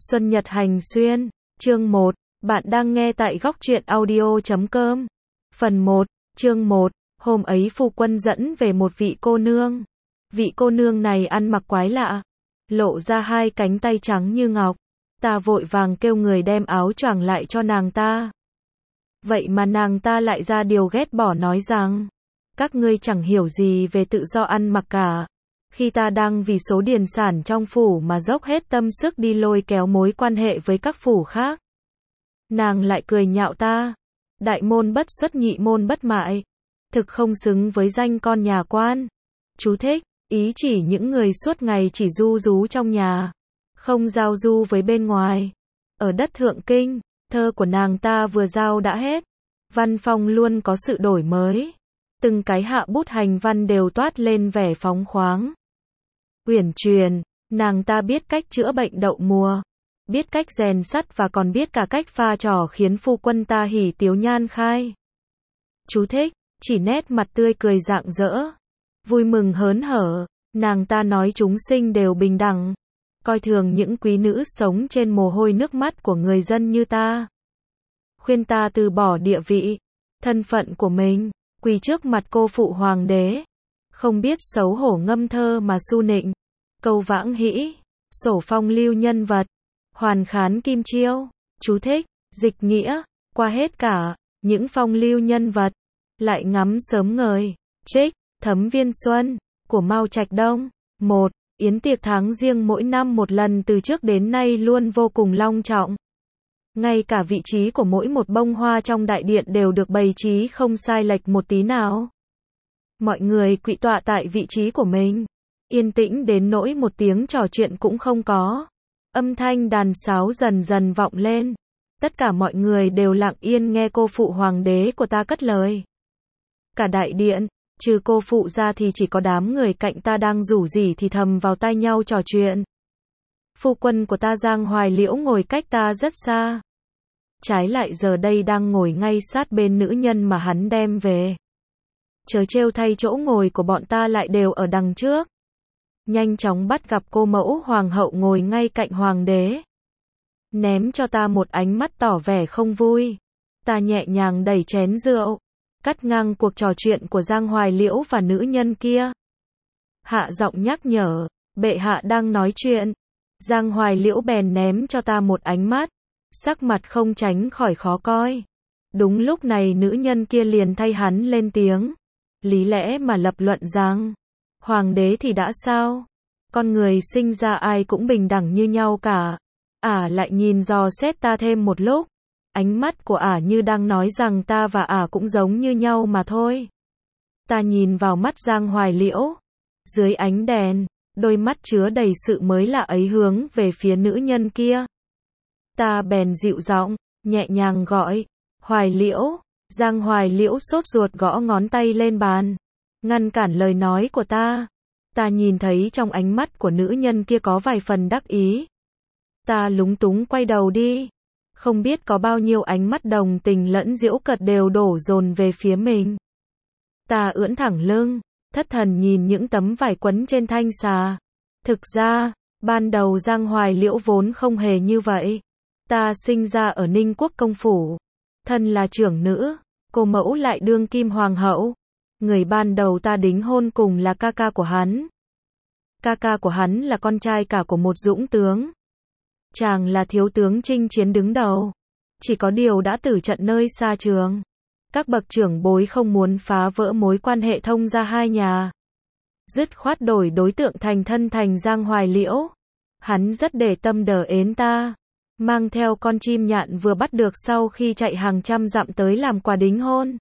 Xuân Nhật Hành Xuyên, chương 1, bạn đang nghe tại góc truyện audio.com. Phần 1, chương 1, hôm ấy phu quân dẫn về một vị cô nương. Vị cô nương này ăn mặc quái lạ, lộ ra hai cánh tay trắng như ngọc. Ta vội vàng kêu người đem áo choàng lại cho nàng ta. Vậy mà nàng ta lại ra điều ghét bỏ nói rằng, các ngươi chẳng hiểu gì về tự do ăn mặc cả. Khi ta đang vì số điền sản trong phủ mà dốc hết tâm sức đi lôi kéo mối quan hệ với các phủ khác. Nàng lại cười nhạo ta. Đại môn bất xuất nhị môn bất mại. Thực không xứng với danh con nhà quan. Chú thích, ý chỉ những người suốt ngày chỉ ru rú trong nhà. Không giao du với bên ngoài. Ở đất Thượng Kinh, thơ của nàng ta vừa giao đã hết. Văn phong luôn có sự đổi mới. Từng cái hạ bút hành văn đều toát lên vẻ phóng khoáng. Uyển chuyển, nàng ta biết cách chữa bệnh đậu mùa, biết cách rèn sắt và còn biết cả cách pha trò khiến phu quân ta hỉ tiếu nhan khai. Chú thích, chỉ nét mặt tươi cười rạng rỡ, vui mừng hớn hở, nàng ta nói chúng sinh đều bình đẳng, coi thường những quý nữ sống trên mồ hôi nước mắt của người dân như ta. Khuyên ta từ bỏ địa vị, thân phận của mình, quỳ trước mặt cô phụ hoàng đế. Không biết xấu hổ ngâm thơ mà su nịnh, câu vãng hĩ, sổ phong lưu nhân vật, hoàn khán kim chiêu, chú thích, dịch nghĩa, qua hết cả, những phong lưu nhân vật, lại ngắm sớm ngời, trích, Thấm Viên Xuân, của Mao Trạch Đông. 1. Yến tiệc tháng Giêng mỗi năm một lần từ trước đến nay luôn vô cùng long trọng. Ngay cả vị trí của mỗi một bông hoa trong đại điện đều được bày trí không sai lệch một tí nào. Mọi người quỵ tọa tại vị trí của mình, yên tĩnh đến nỗi một tiếng trò chuyện cũng không có. Âm thanh đàn sáo dần dần vọng lên. Tất cả mọi người đều lặng yên nghe cô phụ hoàng đế của ta cất lời. Cả đại điện, trừ cô phụ ra thì chỉ có đám người cạnh ta đang rủ rỉ thì thầm vào tai nhau trò chuyện. Phu quân của ta Giang Hoài Liễu ngồi cách ta rất xa. Trái lại giờ đây đang ngồi ngay sát bên nữ nhân mà hắn đem về. Chớ trêu thay chỗ ngồi của bọn ta lại đều ở đằng trước. Nhanh chóng bắt gặp cô mẫu hoàng hậu ngồi ngay cạnh hoàng đế. Ném cho ta một ánh mắt tỏ vẻ không vui. Ta nhẹ nhàng đẩy chén rượu, cắt ngang cuộc trò chuyện của Giang Hoài Liễu và nữ nhân kia. Hạ giọng nhắc nhở, bệ hạ đang nói chuyện. Giang Hoài Liễu bèn ném cho ta một ánh mắt, sắc mặt không tránh khỏi khó coi. Đúng lúc này nữ nhân kia liền thay hắn lên tiếng. Lý lẽ mà lập luận rằng, hoàng đế thì đã sao? Con người sinh ra ai cũng bình đẳng như nhau cả. Lại nhìn dò xét ta thêm một lúc. Ánh mắt của như đang nói rằng ta và cũng giống như nhau mà thôi. Ta nhìn vào mắt Giang Hoài Liễu. Dưới ánh đèn, đôi mắt chứa đầy sự mới lạ ấy hướng về phía nữ nhân kia. Ta bèn dịu giọng, nhẹ nhàng gọi, Hoài Liễu. Giang Hoài Liễu sốt ruột gõ ngón tay lên bàn, ngăn cản lời nói của ta. Ta nhìn thấy trong ánh mắt của nữ nhân kia có vài phần đắc ý. Ta lúng túng quay đầu đi. Không biết có bao nhiêu ánh mắt đồng tình lẫn giễu cợt đều đổ dồn về phía mình. Ta ưỡn thẳng lưng, thất thần nhìn những tấm vải quấn trên thanh xà. Thực ra, ban đầu Giang Hoài Liễu vốn không hề như vậy. Ta sinh ra ở Ninh Quốc công phủ. Thân là trưởng nữ, cô mẫu lại đương kim hoàng hậu. Người ban đầu ta đính hôn cùng là ca ca của hắn. Ca ca của hắn là con trai cả của một dũng tướng. Chàng là thiếu tướng chinh chiến đứng đầu. Chỉ có điều đã tử trận nơi xa trường. Các bậc trưởng bối không muốn phá vỡ mối quan hệ thông gia hai nhà. Dứt khoát đổi đối tượng thành thân thành Giang Hoài Liễu. Hắn rất để tâm đỡ ến ta. Mang theo con chim nhạn vừa bắt được sau khi chạy hàng trăm dặm tới làm quà đính hôn.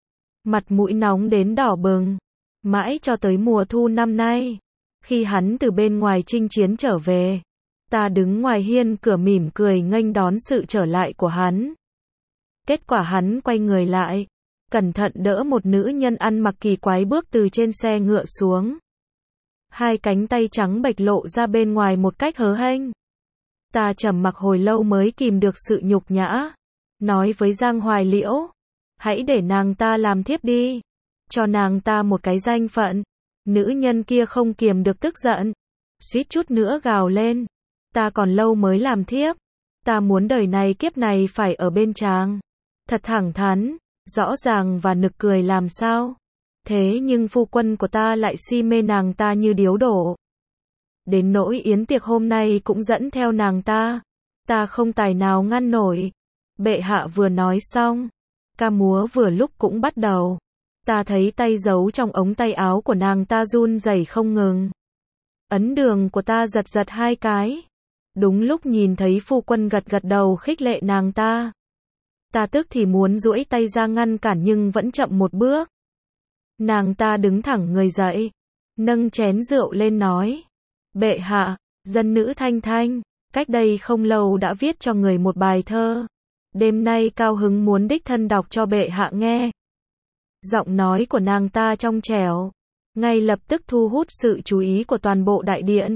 Mặt mũi nóng đến đỏ bừng. Mãi cho tới mùa thu năm nay. Khi hắn từ bên ngoài chinh chiến trở về. Ta đứng ngoài hiên cửa mỉm cười nghênh đón sự trở lại của hắn. Kết quả hắn quay người lại. Cẩn thận đỡ một nữ nhân ăn mặc kỳ quái bước từ trên xe ngựa xuống. Hai cánh tay trắng bệch lộ ra bên ngoài một cách hớ hênh. Ta trầm mặc hồi lâu mới kìm được sự nhục nhã. Nói với Giang Hoài Liễu. Hãy để nàng ta làm thiếp đi. Cho nàng ta một cái danh phận. Nữ nhân kia không kiềm được tức giận. Suýt chút nữa gào lên. ta còn lâu mới làm thiếp. Ta muốn đời này kiếp này phải ở bên chàng. Thật thẳng thắn, rõ ràng và nực cười làm sao. Thế nhưng phu quân của ta lại si mê nàng ta như điếu đổ. Đến nỗi yến tiệc hôm nay cũng dẫn theo nàng ta. Ta không tài nào ngăn nổi. Bệ hạ vừa nói xong, ca múa vừa lúc cũng bắt đầu. Ta thấy tay giấu trong ống tay áo của nàng ta run rẩy không ngừng. Ấn đường của ta giật giật 2 cái. Đúng lúc nhìn thấy phu quân gật gật đầu khích lệ nàng ta. Ta tức thì muốn duỗi tay ra ngăn cản nhưng vẫn chậm một bước. Nàng ta đứng thẳng người dậy, nâng chén rượu lên nói. Bệ hạ, dân nữ Thanh Thanh, cách đây không lâu đã viết cho người một bài thơ. Đêm nay cao hứng muốn đích thân đọc cho bệ hạ nghe. Giọng nói của nàng ta trong trẻo, ngay lập tức thu hút sự chú ý của toàn bộ đại điện.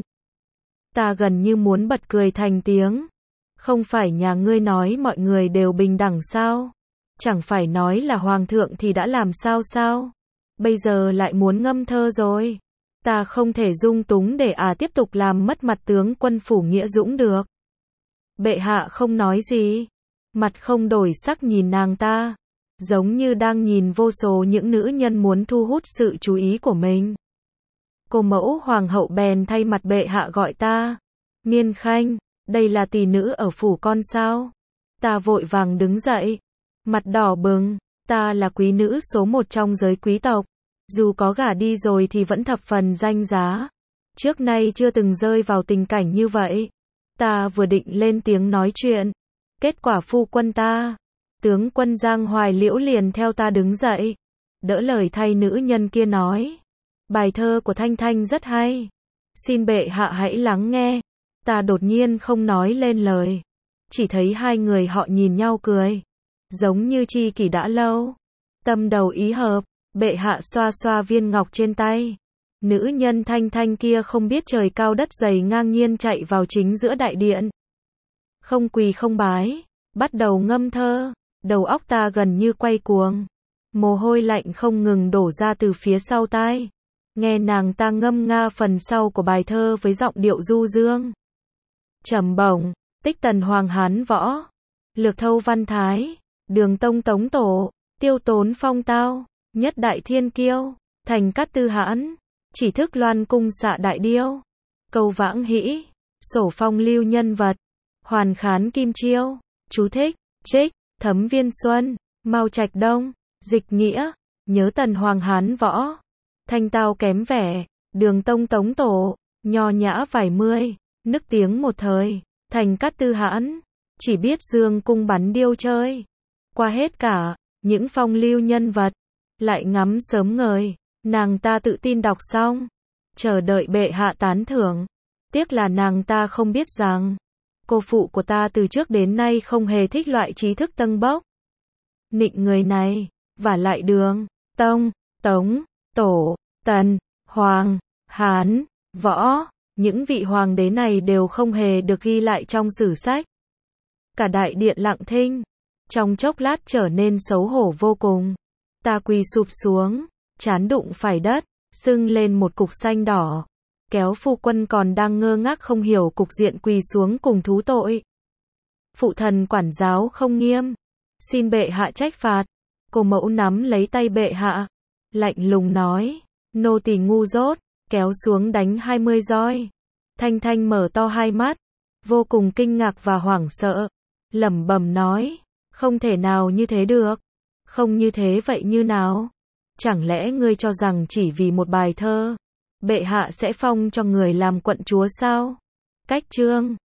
Ta gần như muốn bật cười thành tiếng. Không phải nhà ngươi nói mọi người đều bình đẳng sao? Chẳng phải nói là hoàng thượng thì đã làm sao sao? Bây giờ lại muốn ngâm thơ rồi. Ta không thể dung túng để tiếp tục làm mất mặt tướng quân Phủ Nghĩa Dũng được. Bệ hạ không nói gì. Mặt không đổi sắc nhìn nàng ta. Giống như đang nhìn vô số những nữ nhân muốn thu hút sự chú ý của mình. Cô mẫu hoàng hậu bèn thay mặt bệ hạ gọi ta. Miên Khanh, đây là tỷ nữ ở phủ con sao? Ta vội vàng đứng dậy. Mặt đỏ bừng, ta là quý nữ số 1 trong giới quý tộc. Dù có gả đi rồi thì vẫn thập phần danh giá. Trước nay chưa từng rơi vào tình cảnh như vậy. Ta vừa định lên tiếng nói chuyện. Kết quả phu quân ta, tướng quân Giang Hoài Liễu liền theo ta đứng dậy. Đỡ lời thay nữ nhân kia nói. Bài thơ của Thanh Thanh rất hay. Xin bệ hạ hãy lắng nghe. Ta đột nhiên không nói lên lời. Chỉ thấy hai người họ nhìn nhau cười. Giống như tri kỷ đã lâu. Tâm đầu ý hợp. Bệ hạ xoa xoa viên ngọc trên tay. Nữ nhân Thanh Thanh kia không biết trời cao đất dày ngang nhiên chạy vào chính giữa đại điện. Không quỳ không bái. Bắt đầu ngâm thơ. Đầu óc ta gần như quay cuồng. Mồ hôi lạnh không ngừng đổ ra từ phía sau tai. Nghe nàng ta ngâm nga phần sau của bài thơ với giọng điệu du dương. Trầm bổng, tích tần hoàng Hán võ. Lược thâu văn thái. Đường tông tống tổ. Tiêu tốn phong tao. Nhất đại thiên kiêu. Thành cát tư hãn. Chỉ thức loan cung xạ đại điêu. Câu vãng hĩ. Sổ phong lưu nhân vật. Hoàn khán kim chiêu. Chú thích, trích, Thấm Viên Xuân. Mao Trạch Đông. Dịch nghĩa. Nhớ tần hoàng Hán võ. Thanh tao kém vẻ. Đường tông tống tổ. Nho nhã vài mươi. Nức tiếng một thời. Thành cát tư hãn. Chỉ biết dương cung bắn điêu chơi. Qua hết cả. Những phong lưu nhân vật. Lại ngắm sớm ngời. Nàng ta tự tin đọc xong. Chờ đợi bệ hạ tán thưởng. Tiếc là nàng ta không biết rằng. Cô phụ của ta từ trước đến nay không hề thích loại trí thức tâng bốc. Nịnh người này. Và lại đường, tông, tống, tổ, tần, hoàng, hán, võ. Những vị hoàng đế này đều không hề được ghi lại trong sử sách. Cả đại điện lặng thinh. Trong chốc lát trở nên xấu hổ vô cùng. Ta quỳ sụp xuống. Trán đụng phải đất. Sưng lên một cục xanh đỏ. Kéo phu quân còn đang ngơ ngác không hiểu cục diện quỳ xuống cùng thú tội. Phụ thần quản giáo không nghiêm. Xin bệ hạ trách phạt. Cô mẫu nắm lấy tay bệ hạ. Lạnh lùng nói. Nô tỳ ngu dốt. Kéo xuống đánh 20 roi. Thanh Thanh mở to hai mắt. Vô cùng kinh ngạc và hoảng sợ. Lẩm bẩm nói. Không thể nào như thế được. Không như thế vậy như nào? Chẳng lẽ ngươi cho rằng chỉ vì một bài thơ, bệ hạ sẽ phong cho người làm quận chúa sao? Cách chương